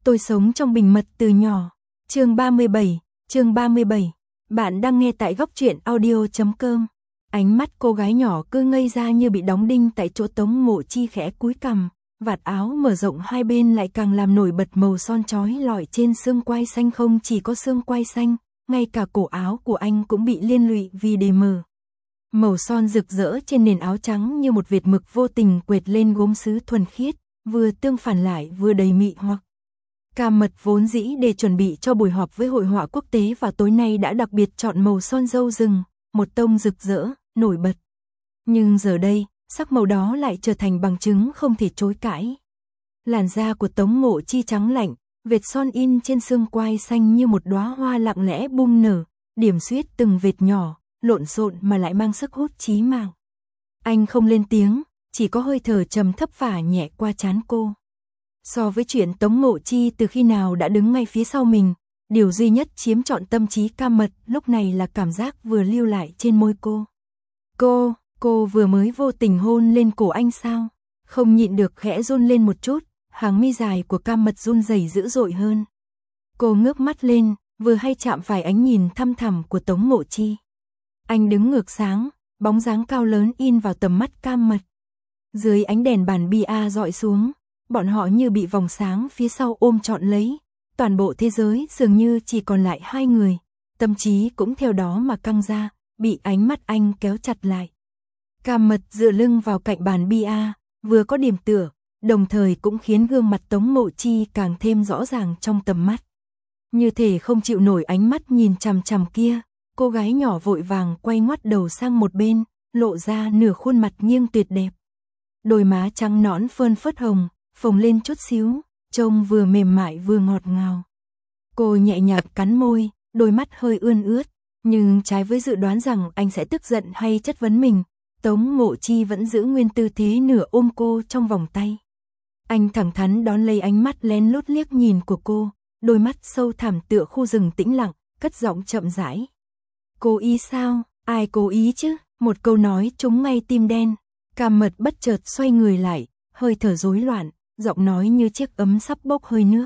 Tôi sống trong bình mật từ nhỏ. Chương 37. Bạn đang nghe tại góc truyện audio.com. Ánh mắt cô gái nhỏ cứ ngây ra như bị đóng đinh tại chỗ. Tống Mộ Chi khẽ cúi cằm, vạt áo mở rộng hai bên lại càng làm nổi bật màu son chói lọi trên xương quai xanh. Không chỉ có xương quai xanh, ngay cả cổ áo của anh cũng bị liên lụy vì đề mờ. Màu son rực rỡ trên nền áo trắng như một vệt mực vô tình quệt lên gốm sứ thuần khiết, vừa tương phản lại vừa đầy mị hoặc. Cam Mật vốn dĩ để chuẩn bị cho buổi họp với hội họa quốc tế và tối nay đã đặc biệt chọn màu son dâu rừng, một tông rực rỡ, nổi bật. Nhưng giờ đây, sắc màu đó lại trở thành bằng chứng không thể chối cãi. Làn da của Tống Mộ Chi trắng lạnh, vệt son in trên xương quai xanh như một đóa hoa lặng lẽ bung nở, điểm xuyết từng vệt nhỏ, lộn xộn mà lại mang sức hút chí mạng. Anh không lên tiếng, chỉ có hơi thở trầm thấp phả nhẹ qua trán cô. So với chuyện Tống Mộ Chi từ khi nào đã đứng ngay phía sau mình, điều duy nhất chiếm trọn tâm trí Cam Mật lúc này là cảm giác vừa lưu lại trên môi cô. Cô vừa mới vô tình hôn lên cổ anh sao? Không nhịn được khẽ run lên một chút, hàng mi dài của Cam Mật run rẩy dữ dội hơn. Cô ngước mắt lên, vừa hay chạm phải ánh nhìn thăm thẳm của Tống Mộ Chi. Anh đứng ngược sáng, bóng dáng cao lớn in vào tầm mắt Cam Mật. Dưới ánh đèn bàn bia dọi xuống, bọn họ như bị vòng sáng phía sau ôm trọn lấy, toàn bộ thế giới dường như chỉ còn lại hai người, tâm trí cũng theo đó mà căng ra, bị ánh mắt anh kéo chặt lại. Cam Mật dựa lưng vào cạnh bàn bia, vừa có điểm tựa, đồng thời cũng khiến gương mặt Tống Mộ Chi càng thêm rõ ràng trong tầm mắt. Như thể không chịu nổi ánh mắt nhìn chằm chằm kia, cô gái nhỏ vội vàng quay ngoắt đầu sang một bên, lộ ra nửa khuôn mặt nghiêng tuyệt đẹp. Đôi má trắng nõn phơn phớt hồng, phồng lên chút xíu, trông vừa mềm mại vừa ngọt ngào. Cô nhẹ nhàng cắn môi, đôi mắt hơi ươn ướt, nhưng trái với dự đoán rằng anh sẽ tức giận hay chất vấn mình, Tống Mộ Chi vẫn giữ nguyên tư thế nửa ôm cô trong vòng tay. Anh thẳng thắn đón lấy ánh mắt lén lút liếc nhìn của cô, đôi mắt sâu thẳm tựa khu rừng tĩnh lặng, cất giọng chậm rãi. Cố ý sao? Ai cố ý chứ? Một câu nói trúng ngay tim đen. Cam Mật bất chợt xoay người lại, hơi thở rối loạn, giọng nói như chiếc ấm sắp bốc hơi nước.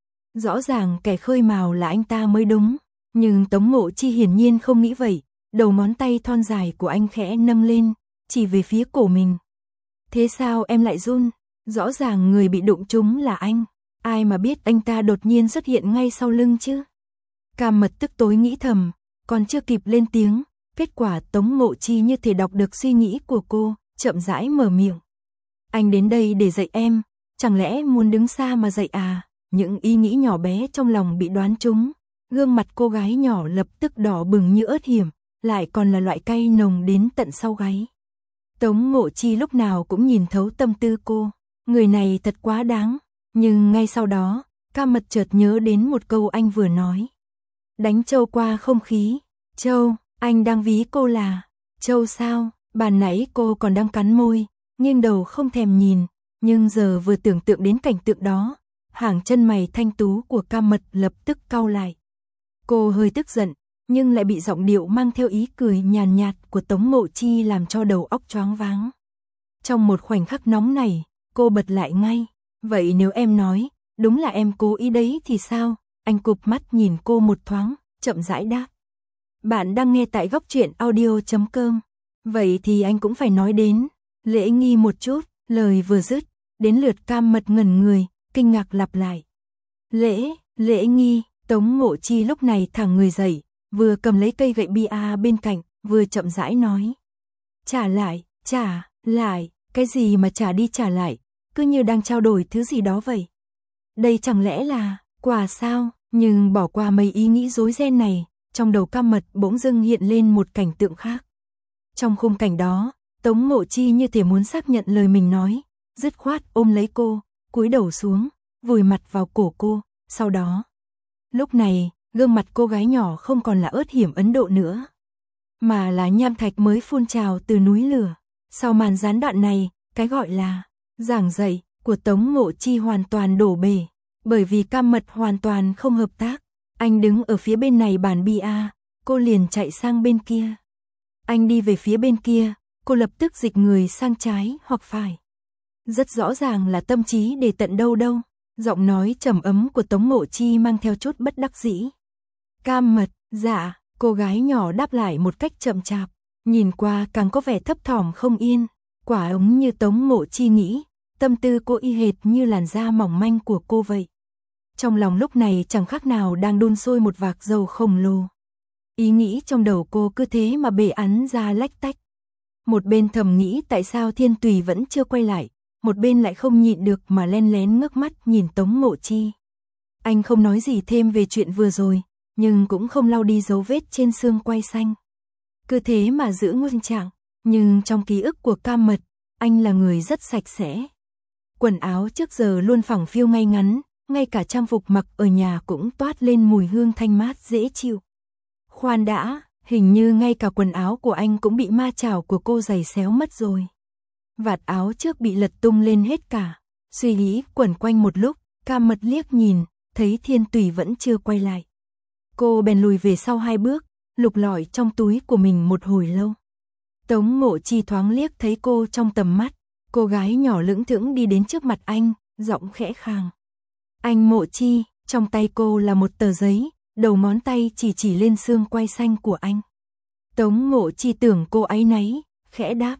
Rõ ràng kẻ khơi mào là anh ta mới đúng, nhưng Tống Mộ Chi hiển nhiên không nghĩ vậy, đầu ngón tay thon dài của anh khẽ nâng lên, chỉ về phía cổ mình. Thế sao em lại run? Rõ ràng người bị đụng trúng là anh, ai mà biết anh ta đột nhiên xuất hiện ngay sau lưng chứ? Cam Mật tức tối nghĩ thầm, còn chưa kịp lên tiếng, kết quả Tống Mộ Chi như thể đọc được suy nghĩ của cô, chậm rãi mở miệng. Anh đến đây để dạy em, chẳng lẽ muốn đứng xa mà dạy à? Những ý nghĩ nhỏ bé trong lòng bị đoán trúng, gương mặt cô gái nhỏ lập tức đỏ bừng như ớt hiểm, lại còn là loại cay nồng đến tận sau gáy. Tống Mộ Chi lúc nào cũng nhìn thấu tâm tư cô, người này thật quá đáng, nhưng ngay sau đó, Cam Mật chợt nhớ đến một câu anh vừa nói. Đánh trâu qua không khí, trâu, anh đang ví cô là trâu sao? Ban nãy cô còn đang cắn môi, nghiêng đầu không thèm nhìn, nhưng giờ vừa tưởng tượng đến cảnh tượng đó, hàng chân mày thanh tú của Cam Mật lập tức cau lại. Cô hơi tức giận, nhưng lại bị giọng điệu mang theo ý cười nhàn nhạt của Tống Mộ Chi làm cho đầu óc choáng váng. Trong một khoảnh khắc nóng này, cô bật lại ngay. Vậy nếu em nói, đúng là em cố ý đấy thì sao? Anh cụp mắt nhìn cô một thoáng, chậm rãi đáp. Bạn đang nghe tại góc truyện audio.com. Vậy thì anh cũng phải nói đến lễ nghi một chút. Lời vừa dứt, đến lượt Cam Mật ngẩn người, kinh ngạc lặp lại. Lễ nghi. Tống Mộ Chi lúc này thẳng người dậy, vừa cầm lấy cây gậy bia bên cạnh, vừa chậm rãi nói. Trả lại, cái gì mà trả đi trả lại, cứ như đang trao đổi thứ gì đó vậy. Đây chẳng lẽ là quà sao? Nhưng bỏ qua mấy ý nghĩ rối ren này, trong đầu Cam Mật bỗng dưng hiện lên một cảnh tượng khác. Trong khung cảnh đó, Tống Mộ Chi như thể muốn xác nhận lời mình nói, dứt khoát ôm lấy cô, cúi đầu xuống, vùi mặt vào cổ cô, sau đó. Lúc này, gương mặt cô gái nhỏ không còn là ớt hiểm Ấn Độ nữa, mà là nham thạch mới phun trào từ núi lửa. Sau màn gián đoạn này, cái gọi là giảng dạy của Tống Mộ Chi hoàn toàn đổ bể, bởi vì Cam Mật hoàn toàn không hợp tác. Anh đứng ở phía bên này bàn bia, cô liền chạy sang bên kia. Anh đi về phía bên kia, cô lập tức dịch người sang trái hoặc phải. Rất rõ ràng là tâm trí để tận đâu đâu. Giọng nói trầm ấm của Tống Ngộ Chi mang theo chút bất đắc dĩ. Cam Mật, dạ, cô gái nhỏ đáp lại một cách chậm chạp, nhìn qua càng có vẻ thấp thỏm không yên. Quả ống như Tống Ngộ Chi nghĩ, tâm tư cô y hệt như làn da mỏng manh của cô vậy. Trong lòng lúc này chẳng khác nào đang đun sôi một vạc dầu khổng lồ. Ý nghĩ trong đầu cô cứ thế mà bể ắn ra lách tách. Một bên thầm nghĩ tại sao Thiên Tùy vẫn chưa quay lại, một bên lại không nhịn được mà len lén ngước mắt nhìn Tống Ngộ Chi. Anh không nói gì thêm về chuyện vừa rồi, nhưng cũng không lau đi dấu vết trên xương quai xanh. Cứ thế mà giữ nguyên trạng, nhưng trong ký ức của Cam Mật, anh là người rất sạch sẽ. Quần áo trước giờ luôn phẳng phiu ngay ngắn, ngay cả trang phục mặc ở nhà cũng toát lên mùi hương thanh mát dễ chịu. Khoan đã, hình như ngay cả quần áo của anh cũng bị ma chảo của cô giày xéo mất rồi. Vạt áo trước bị lật tung lên hết cả. Suy nghĩ quẩn quanh một lúc, Cam Mật liếc nhìn, thấy Thiên Tùy vẫn chưa quay lại. Cô bèn lùi về sau 2 bước, lục lọi trong túi của mình một hồi lâu. Tống Ngộ Chi thoáng liếc thấy cô trong tầm mắt, cô gái nhỏ lững thững đi đến trước mặt anh, giọng khẽ khàng. Anh Ngộ Chi, trong tay cô là một tờ giấy, đầu ngón tay chỉ lên xương quai xanh của anh. Tống Ngộ Chi tưởng cô áy náy, khẽ đáp,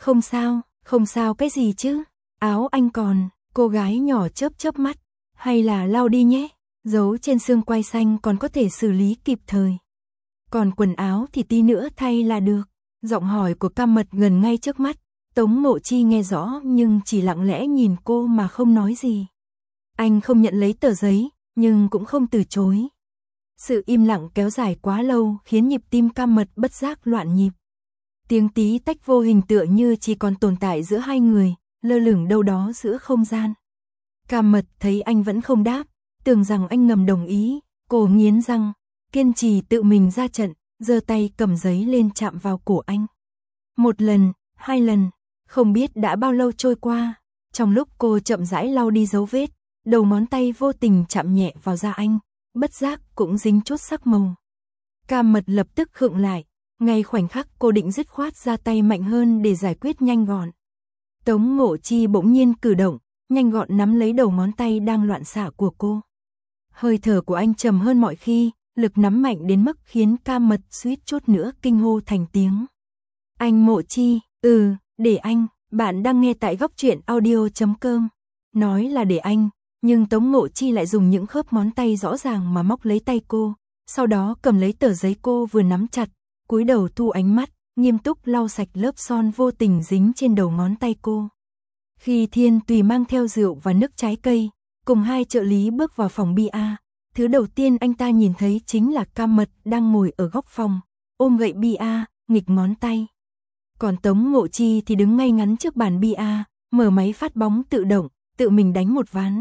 không sao cái gì chứ, áo anh còn, cô gái nhỏ chớp mắt, hay là lau đi nhé, dấu trên xương quai xanh còn có thể xử lý kịp thời. Còn quần áo thì tí nữa thay là được. Giọng hỏi của Cam Mật gần ngay trước mắt, Tống Ngộ Chi nghe rõ nhưng chỉ lặng lẽ nhìn cô mà không nói gì. Anh không nhận lấy tờ giấy, nhưng cũng không từ chối. Sự im lặng kéo dài quá lâu khiến nhịp tim Cam Mật bất giác loạn nhịp. Tiếng tí tách vô hình tựa như chỉ còn tồn tại giữa hai người, lơ lửng đâu đó giữa không gian. Cam Mật thấy anh vẫn không đáp, tưởng rằng anh ngầm đồng ý, cô nghiến răng, kiên trì tự mình ra trận, giơ tay cầm giấy lên chạm vào cổ anh. 1 lần, 2 lần, không biết đã bao lâu trôi qua, trong lúc cô chậm rãi lau đi dấu vết, đầu ngón tay vô tình chạm nhẹ vào da anh, bất giác cũng dính chút sắc màu. Cam Mật lập tức khựng lại, ngay khoảnh khắc cô định dứt khoát ra tay mạnh hơn để giải quyết nhanh gọn. Tống Ngộ Chi bỗng nhiên cử động, nhanh gọn nắm lấy đầu ngón tay đang loạn xạ của cô. Hơi thở của anh trầm hơn mọi khi, lực nắm mạnh đến mức khiến Cam Mật suýt chút nữa kinh hô thành tiếng. Anh Ngộ Chi, để anh, bạn đang nghe tại góc truyện audio.com. Nói là để anh, nhưng Tống Ngộ Chi lại dùng những khớp ngón tay rõ ràng mà móc lấy tay cô, sau đó cầm lấy tờ giấy cô vừa nắm chặt, cúi đầu thu ánh mắt, nghiêm túc lau sạch lớp son vô tình dính trên đầu ngón tay cô. Khi Thiên Tùy mang theo rượu và nước trái cây, cùng 2 trợ lý bước vào phòng bia, thứ đầu tiên anh ta nhìn thấy chính là Cam Mật đang ngồi ở góc phòng, ôm gậy bia, nghịch ngón tay. Còn Tống Ngộ Chi thì đứng ngay ngắn trước bàn bia, mở máy phát bóng tự động, tự mình đánh một ván.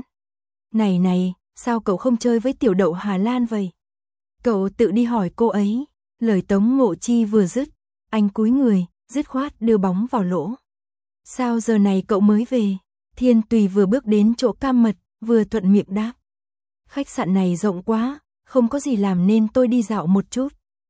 Này, sao cậu không chơi với tiểu đậu Hà Lan vậy? Cậu tự đi hỏi cô ấy. Lời Tống Ngộ Chi vừa dứt, anh cúi người, dứt khoát đưa bóng vào lỗ. Sao giờ này cậu mới về? Thiên Tùy vừa bước đến chỗ Cam Mật, vừa thuận miệng đáp. Khách sạn này rộng quá, không có gì làm nên tôi đi dạo một chút.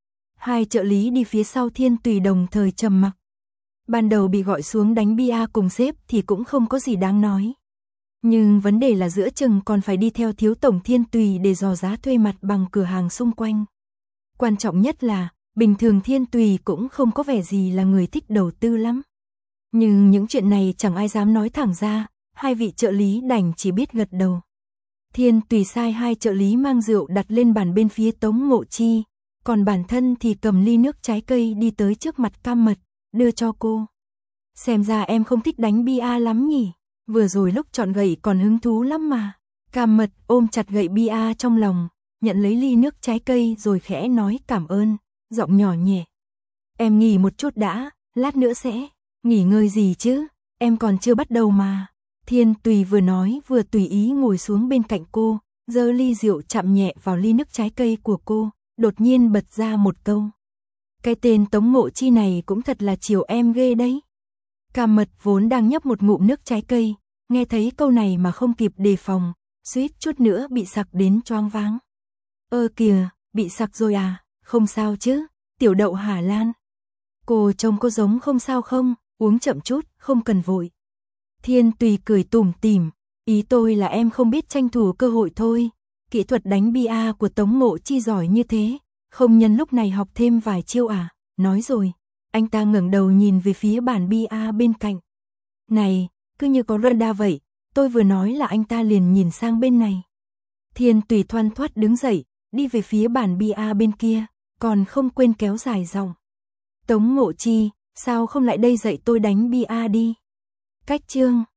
2 trợ lý đi phía sau Thiên Tùy đồng thời trầm mặc. Ban đầu bị gọi xuống đánh bia cùng sếp thì cũng không có gì đáng nói. Nhưng vấn đề là giữa chừng còn phải đi theo thiếu tổng Thiên Tùy để dò giá thuê mặt bằng cửa hàng xung quanh. Quan trọng nhất là, bình thường Thiên Tùy cũng không có vẻ gì là người thích đầu tư lắm. Nhưng những chuyện này chẳng ai dám nói thẳng ra, 2 vị trợ lý đành chỉ biết gật đầu. Thiên Tùy sai 2 trợ lý mang rượu đặt lên bàn bên phía Tống Ngộ Chi, còn bản thân thì cầm ly nước trái cây đi tới trước mặt Cam Mật, đưa cho cô. Xem ra em không thích đánh bia lắm nhỉ, vừa rồi lúc chọn gậy còn hứng thú lắm mà. Cam Mật ôm chặt gậy bia trong lòng, nhận lấy ly nước trái cây rồi khẽ nói cảm ơn, giọng nhỏ nhẹ. Em nghỉ một chút đã, lát nữa sẽ. Nghỉ ngơi gì chứ, em còn chưa bắt đầu mà. Thiên Tùy vừa nói vừa tùy ý ngồi xuống bên cạnh cô, giơ ly rượu chạm nhẹ vào ly nước trái cây của cô, đột nhiên bật ra một câu. Cái tên Tống Ngộ Chi này cũng thật là chiều em ghê đấy. Cam Mật vốn đang nhấp một ngụm nước trái cây, nghe thấy câu này mà không kịp đề phòng, suýt chút nữa bị sặc đến choáng váng. Kìa, bị sặc rồi à, không sao chứ, tiểu đậu Hà Lan. Cô trông có giống không sao không, uống chậm chút, không cần vội. Thiên Tùy cười tủm tỉm, Ý tôi là em không biết tranh thủ cơ hội thôi. Kỹ thuật đánh bia của Tống Ngộ Chi giỏi như thế, không nhân lúc này học thêm vài chiêu à? Nói rồi, anh ta ngẩng đầu nhìn về phía bàn bia bên cạnh. Này, cứ như có radar vậy, tôi vừa nói là anh ta liền nhìn sang bên này. Thiên Tùy thoăn thoắt đứng dậy, đi về phía bàn bia bên kia, còn không quên kéo dài giọng. Tống Ngộ Chi, sao không lại đây dạy tôi đánh bia đi? Cách chương